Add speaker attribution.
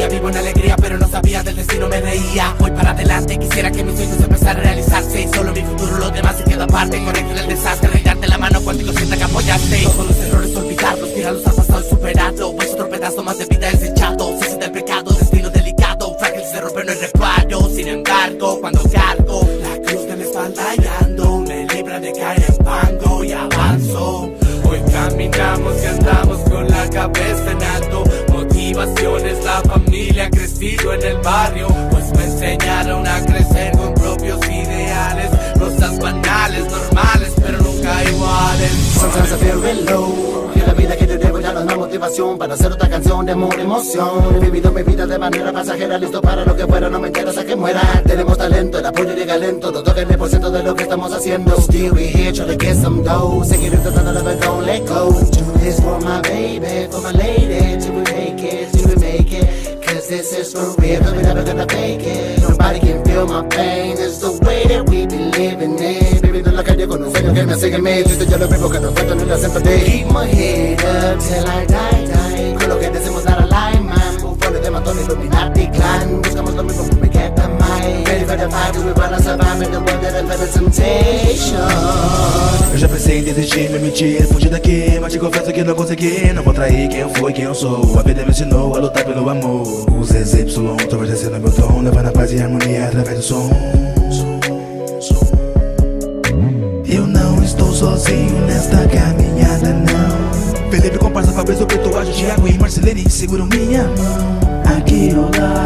Speaker 1: día vivo en alegría, pero no sabía del destino, me reía. Voy para adelante, quisiera que mis sueños empezaran a realizarse, y solo mi futuro, los demás se queda aparte. Conecta el desastre, reirarte la mano cuántico, sienta que apoyaste. Todos los errores olvidarlos, tirarlos al pasado y superarlo. Pues otro pedazo más de vida desechado, se siente el pecado, destino delicado. Frágil se rompe, no hay reparo. Sin embargo, cuando cargo la cruz de mi espalda y ando, me libra de caer en fango y avanzo. Hoy caminamos y andamos con la cabeza en alto. Motivaciones, la familia ha crecido en el barrio, pues me enseñaron a crecer con propios ideales. Cosas banales, normales, pero nunca iguales.
Speaker 2: Sometimes I feel real low, y la vida que te debo ya no es más motivación para hacer otra canción de amor, emoción. He vivido mi vida de manera pasajera, listo para lo que fuera, no me interesa que muera. Tenemos talento, el apoyo llega lento, todo el 10% de lo que estamos haciendo. Still we here trying to get some dough, seguir intentando never don't let go. Do this for my baby, for my lady, till we make it, till we make it. Cause this is for real, cause we never gonna fake it. Nobody can feel my pain, it's the way that we be living it. Viviendo en la calle con un sueño que me sigue en mí. Triste yo lo vivo que nos falta en el acento de keep my head up till I die. Con lo que decimos dar a line, man. Bufones de matón, Illuminati clan. Buscamos lo mismo when we get the mic. Ready for the fight, cause we wanna survive in the world that has better temptation.
Speaker 3: Eu já pensei em desistir, me mentir, fugir daqui, mas te confesso que não consegui. Não vou trair quem eu fui, quem eu sou. A vida me ensinou a lutar pelo amor. Os XY, tô descendo meu tom, levando a paz e harmonia através do som. Eu não estou sozinho nesta caminhada, não. Felipe, comparsa, Fabrício, Preto, Ágil, Thiago e Marcelene seguram minha mão. Aqui ou lá,